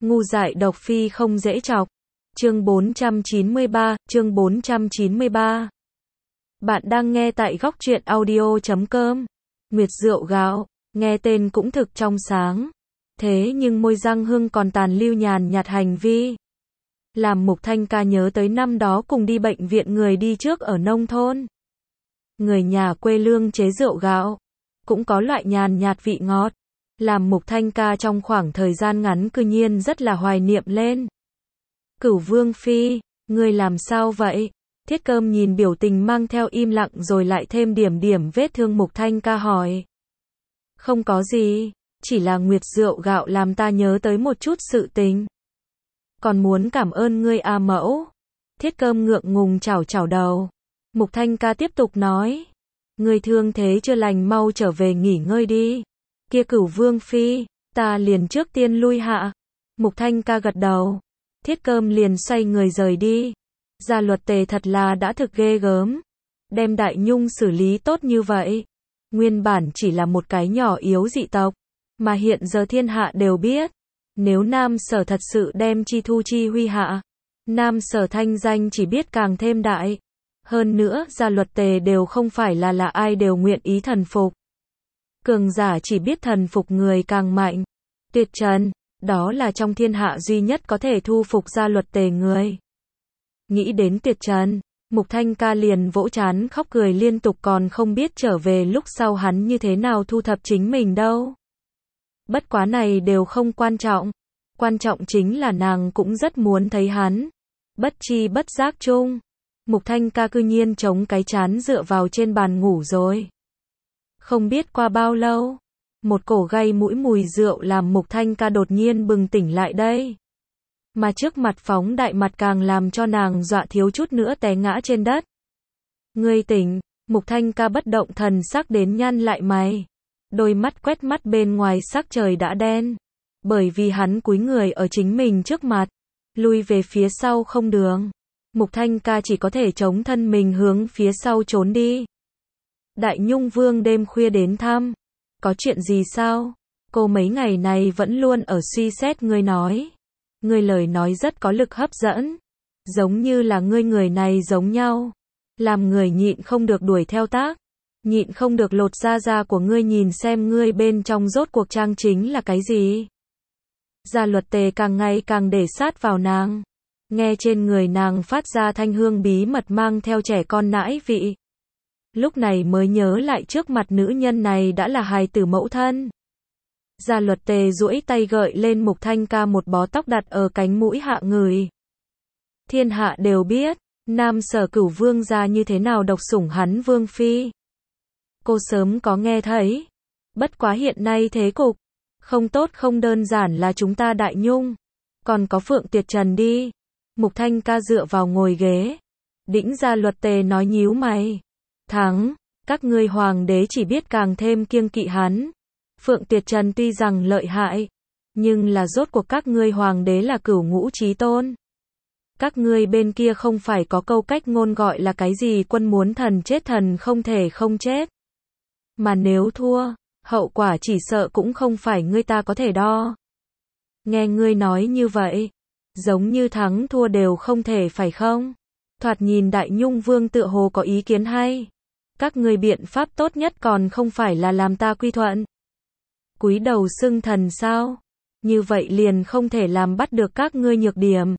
Ngu dại độc phi không dễ chọc. Chương 493. Bạn đang nghe tại góc truyện audio.com. Nguyệt rượu gạo, nghe tên cũng thực trong sáng. Thế nhưng môi răng hương còn tàn lưu nhàn nhạt hành vi. Làm Mục Thanh Ca nhớ tới năm đó cùng đi bệnh viện người đi trước ở nông thôn. Người nhà quê lương chế rượu gạo, cũng có loại nhàn nhạt vị ngọt. Làm Mục Thanh Ca trong khoảng thời gian ngắn cư nhiên rất là hoài niệm lên. Cửu Vương Phi, ngươi làm sao vậy? Thiết Cơm nhìn biểu tình mang theo im lặng rồi lại thêm điểm vết thương Mục Thanh Ca hỏi. Không có gì, chỉ là Nguyệt rượu gạo làm ta nhớ tới một chút sự tình. Còn muốn cảm ơn ngươi A mẫu. Thiết Cơm ngượng ngùng chảo đầu. Mục Thanh Ca tiếp tục nói. Ngươi thương thế chưa lành mau trở về nghỉ ngơi đi. Kia Cửu Vương Phi, ta liền trước tiên lui hạ. Mục Thanh Ca gật đầu. Thiết Cơm liền xoay người rời đi. Gia Luật Tề thật là đã thực ghê gớm. Đem Đại Nhung xử lý tốt như vậy. Nguyên bản chỉ là một cái nhỏ yếu dị tộc. Mà hiện giờ thiên hạ đều biết. Nếu Nam Sở thật sự đem Chi Thu Chi huy hạ. Nam Sở thanh danh chỉ biết càng thêm đại. Hơn nữa, Gia Luật Tề đều không phải là ai đều nguyện ý thần phục. Cường giả chỉ biết thần phục người càng mạnh. Tuyệt Trần, đó là trong thiên hạ duy nhất có thể thu phục Gia Luật Tề người. Nghĩ đến Tuyệt Trần, Mục Thanh Ca liền vỗ trán khóc cười liên tục, còn không biết trở về lúc sau hắn như thế nào thu thập chính mình đâu. Bất quá này đều không quan trọng. Quan trọng chính là nàng cũng rất muốn thấy hắn. Bất chi bất giác chung, Mục Thanh Ca cư nhiên chống cái trán dựa vào trên bàn ngủ rồi. Không biết qua bao lâu, một cổ gây mũi mùi rượu làm Mục Thanh Ca đột nhiên bừng tỉnh lại đây. Mà trước mặt phóng đại mặt càng làm cho nàng dọa thiếu chút nữa té ngã trên đất. Ngươi tỉnh, Mục Thanh Ca bất động thần sắc đến nhăn lại mày. Đôi mắt quét mắt bên ngoài sắc trời đã đen. Bởi vì hắn cúi người ở chính mình trước mặt, lui về phía sau không đường. Mục Thanh Ca chỉ có thể chống thân mình hướng phía sau trốn đi. Đại Nhung Vương đêm khuya đến thăm. Có chuyện gì sao? Cô mấy ngày này vẫn luôn ở suy xét ngươi nói. Ngươi lời nói rất có lực hấp dẫn. Giống như là ngươi người này giống nhau. Làm người nhịn không được đuổi theo tác. Nhịn không được lột da của ngươi nhìn xem ngươi bên trong rốt cuộc trang chính là cái gì. Gia Luật Tề càng ngày càng để sát vào nàng. Nghe trên người nàng phát ra thanh hương bí mật mang theo trẻ con nãi vị. Lúc này mới nhớ lại trước mặt nữ nhân này đã là hài tử mẫu thân. Gia Luật Tề duỗi tay gợi lên Mục Thanh Ca một bó tóc đặt ở cánh mũi hạ người. Thiên hạ đều biết, Nam Sở Cửu Vương gia như thế nào độc sủng hắn Vương Phi. Cô sớm có nghe thấy. Bất quá hiện nay thế cục không tốt, không đơn giản là chúng ta Đại Nhung. Còn có Phượng Tuyệt Trần đi. Mục Thanh Ca dựa vào ngồi ghế. Đĩnh Gia Luật Tề nói nhíu mày. Thắng, các ngươi hoàng đế chỉ biết càng thêm kiêng kỵ hắn. Phượng Tuyệt Trần tuy rằng lợi hại, nhưng là rốt cuộc các ngươi hoàng đế là cửu ngũ chí tôn. Các ngươi bên kia không phải có câu cách ngôn gọi là cái gì quân muốn thần chết thần không thể không chết. Mà nếu thua, hậu quả chỉ sợ cũng không phải ngươi ta có thể đo. Nghe ngươi nói như vậy, giống như thắng thua đều không thể phải không? Thoạt nhìn Đại Nhung Vương tựa hồ có ý kiến hay. Các ngươi biện pháp tốt nhất còn không phải là làm ta quy thuận. Cúi đầu xưng thần sao? Như vậy liền không thể làm bắt được các ngươi nhược điểm.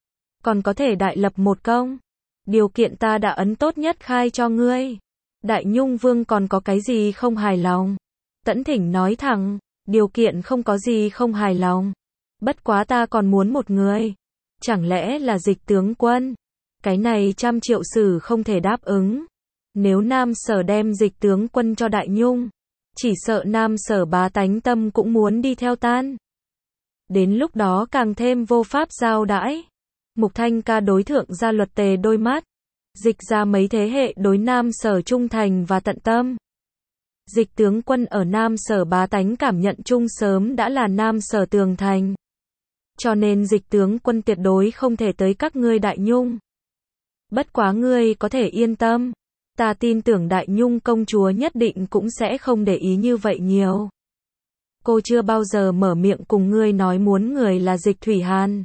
Còn có thể đại lập một công. Điều kiện ta đã ấn tốt nhất khai cho ngươi. Đại Nhung Vương còn có cái gì không hài lòng? Tẫn Thỉnh nói thẳng, điều kiện không có gì không hài lòng. Bất quá ta còn muốn một người. Chẳng lẽ là Dịch tướng quân? Cái này 100 triệu sử không thể đáp ứng. Nếu Nam Sở đem Dịch tướng quân cho Đại Nhung, chỉ sợ Nam Sở bá tánh tâm cũng muốn đi theo tan. Đến lúc đó càng thêm vô pháp giao đãi. Mục Thanh Ca đối thượng Gia Luật Tề đôi mắt. Dịch ra mấy thế hệ đối Nam Sở trung thành và tận tâm. Dịch tướng quân ở Nam Sở bá tánh cảm nhận chung sớm đã là Nam Sở tường thành. Cho nên Dịch tướng quân tuyệt đối không thể tới các ngươi Đại Nhung. Bất quá ngươi có thể yên tâm. Ta tin tưởng Đại Nhung công chúa nhất định cũng sẽ không để ý như vậy nhiều. Cô chưa bao giờ mở miệng cùng ngươi nói muốn người là Dịch Thủy Hàn.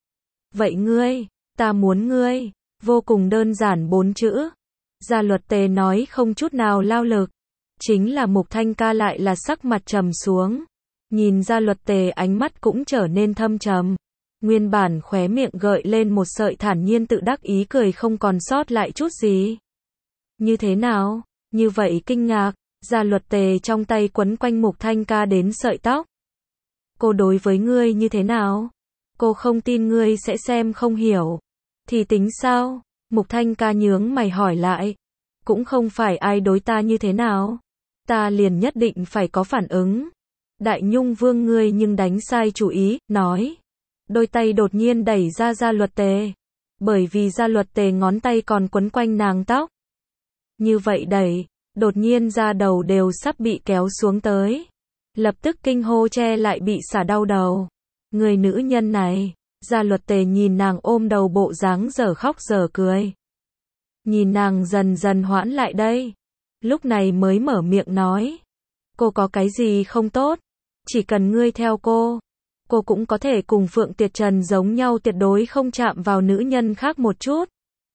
Vậy ngươi, ta muốn ngươi, vô cùng đơn giản 4 chữ. Gia Luật Tề nói không chút nào lao lực. Chính là Mục Thanh Ca lại là sắc mặt trầm xuống. Nhìn Gia Luật Tề ánh mắt cũng trở nên thâm trầm. Nguyên bản khóe miệng gợi lên một sợi thản nhiên tự đắc ý cười không còn sót lại chút gì. Như thế nào? Như vậy kinh ngạc. Gia Luật Tề trong tay quấn quanh Mục Thanh Ca đến sợi tóc. Cô đối với ngươi như thế nào? Cô không tin ngươi sẽ xem không hiểu. Thì tính sao? Mục Thanh Ca nhướng mày hỏi lại. Cũng không phải ai đối ta như thế nào. Ta liền nhất định phải có phản ứng. Đại Nhung Vương ngươi nhưng đánh sai chủ ý, nói. Đôi tay đột nhiên đẩy ra Gia Luật Tề. Bởi vì Gia Luật Tề ngón tay còn quấn quanh nàng tóc. Như vậy đẩy, đột nhiên da đầu đều sắp bị kéo xuống tới. Lập tức kinh hô che lại bị xả đau đầu. Người nữ nhân này, Gia Luật Tề nhìn nàng ôm đầu bộ dáng dở khóc dở cười. Nhìn nàng dần dần hoãn lại đây. Lúc này mới mở miệng nói. Cô có cái gì không tốt? Chỉ cần ngươi theo cô cũng có thể cùng Phượng Tiệt Trần giống nhau tuyệt đối không chạm vào nữ nhân khác một chút.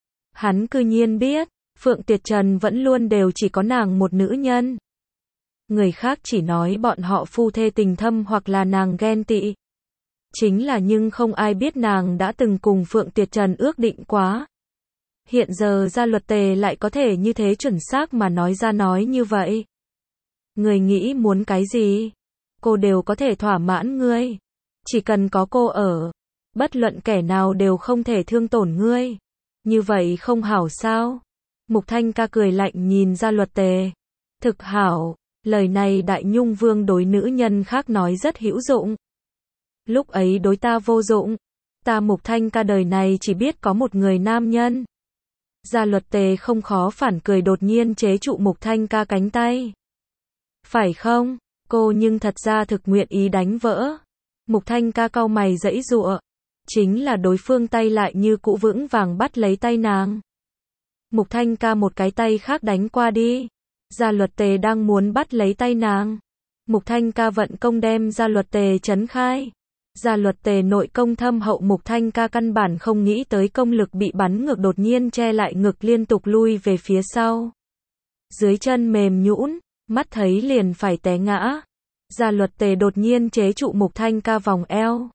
Hắn cư nhiên biết, Phượng Tiệt Trần vẫn luôn đều chỉ có nàng một nữ nhân. Người khác chỉ nói bọn họ phu thê tình thâm hoặc là nàng ghen tị. Chính là nhưng không ai biết nàng đã từng cùng Phượng Tiệt Trần ước định quá. Hiện giờ Gia Luật Tề lại có thể như thế chuẩn xác mà nói ra nói như vậy. Người nghĩ muốn cái gì? Cô đều có thể thỏa mãn ngươi. Chỉ cần có cô ở, bất luận kẻ nào đều không thể thương tổn ngươi. Như vậy không hảo sao? Mục Thanh Ca cười lạnh nhìn Gia Luật Tề. Thực hảo, lời này Đại Nhung Vương đối nữ nhân khác nói rất hữu dụng. Lúc ấy đối ta vô dụng. Ta Mục Thanh Ca đời này chỉ biết có một người nam nhân. Gia Luật Tề không khó phản cười đột nhiên chế trụ Mục Thanh Ca cánh tay. Phải không? Cô nhưng thật ra thực nguyện ý đánh vỡ. Mục Thanh Ca cau mày giãy giụa. Chính là đối phương tay lại như cũ vững vàng bắt lấy tay nàng. Mục Thanh Ca một cái tay khác đánh qua đi. Gia Luật Tề đang muốn bắt lấy tay nàng. Mục Thanh Ca vận công đem Gia Luật Tề chấn khai. Gia Luật Tề nội công thâm hậu, Mục Thanh Ca căn bản không nghĩ tới công lực bị bắn ngược, đột nhiên che lại ngực liên tục lui về phía sau. Dưới chân mềm nhũn, mắt thấy liền phải té ngã. Gia Luật Tề đột nhiên chế trụ Mục Thanh Ca vòng eo.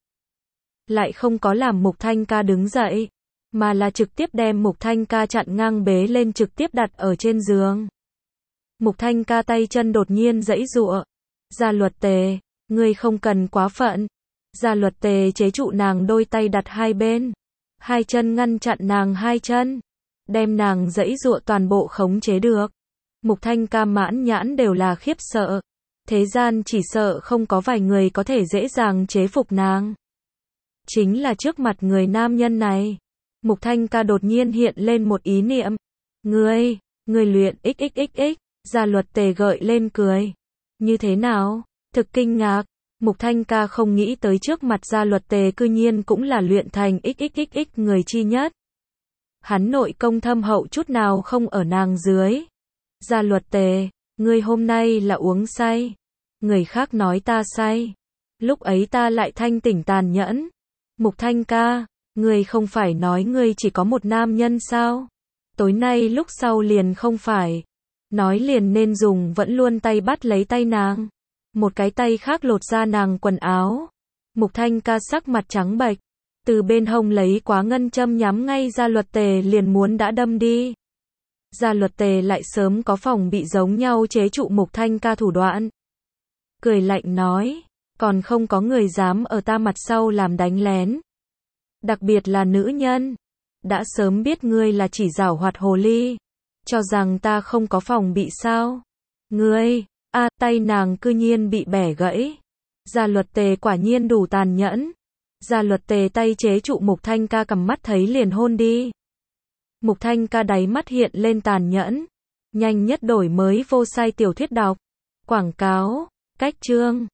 Lại không có làm Mục Thanh Ca đứng dậy, mà là trực tiếp đem Mục Thanh Ca chặn ngang bế lên trực tiếp đặt ở trên giường. Mục Thanh Ca tay chân đột nhiên giãy giụa. Gia Luật Tề, ngươi không cần quá phận. Gia Luật Tề chế trụ nàng đôi tay đặt hai bên. Hai chân ngăn chặn nàng hai chân. Đem nàng giãy giụa toàn bộ khống chế được. Mục Thanh Ca mãn nhãn đều là khiếp sợ. Thế gian chỉ sợ không có vài người có thể dễ dàng chế phục nàng. Chính là trước mặt người nam nhân này. Mục Thanh Ca đột nhiên hiện lên một ý niệm. Ngươi luyện xxxx. Gia Luật Tề gợi lên cười. Như thế nào? Thực kinh ngạc. Mục Thanh Ca không nghĩ tới trước mặt Gia Luật Tề cư nhiên cũng là luyện thành xxxx người chi nhất. Hắn nội công thâm hậu chút nào không ở nàng dưới. Gia Luật Tề, ngươi hôm nay là uống say. Người khác nói ta say. Lúc ấy ta lại thanh tỉnh tàn nhẫn. Mục Thanh Ca, ngươi không phải nói ngươi chỉ có một nam nhân sao? Tối nay lúc sau liền không phải. Nói liền nên dùng vẫn luôn tay bắt lấy tay nàng. Một cái tay khác lột ra nàng quần áo. Mục Thanh Ca sắc mặt trắng bệch. Từ bên hông lấy quá ngân châm nhắm ngay Gia Luật Tề liền muốn đã đâm đi. Gia Luật Tề lại sớm có phòng bị giống nhau chế trụ Mục Thanh Ca thủ đoạn. Cười lạnh nói, còn không có người dám ở ta mặt sau làm đánh lén. Đặc biệt là nữ nhân. Đã sớm biết ngươi là chỉ giảo hoạt hồ ly. Cho rằng ta không có phòng bị sao? Ngươi, tay nàng cư nhiên bị bẻ gãy. Gia Luật Tề quả nhiên đủ tàn nhẫn. Gia Luật Tề tay chế trụ Mục Thanh Ca cầm mắt thấy liền hôn đi. Mục Thanh Ca đáy mắt hiện lên tàn nhẫn. Nhanh nhất đổi mới vô sai tiểu thuyết đọc. Quảng cáo, cách chương.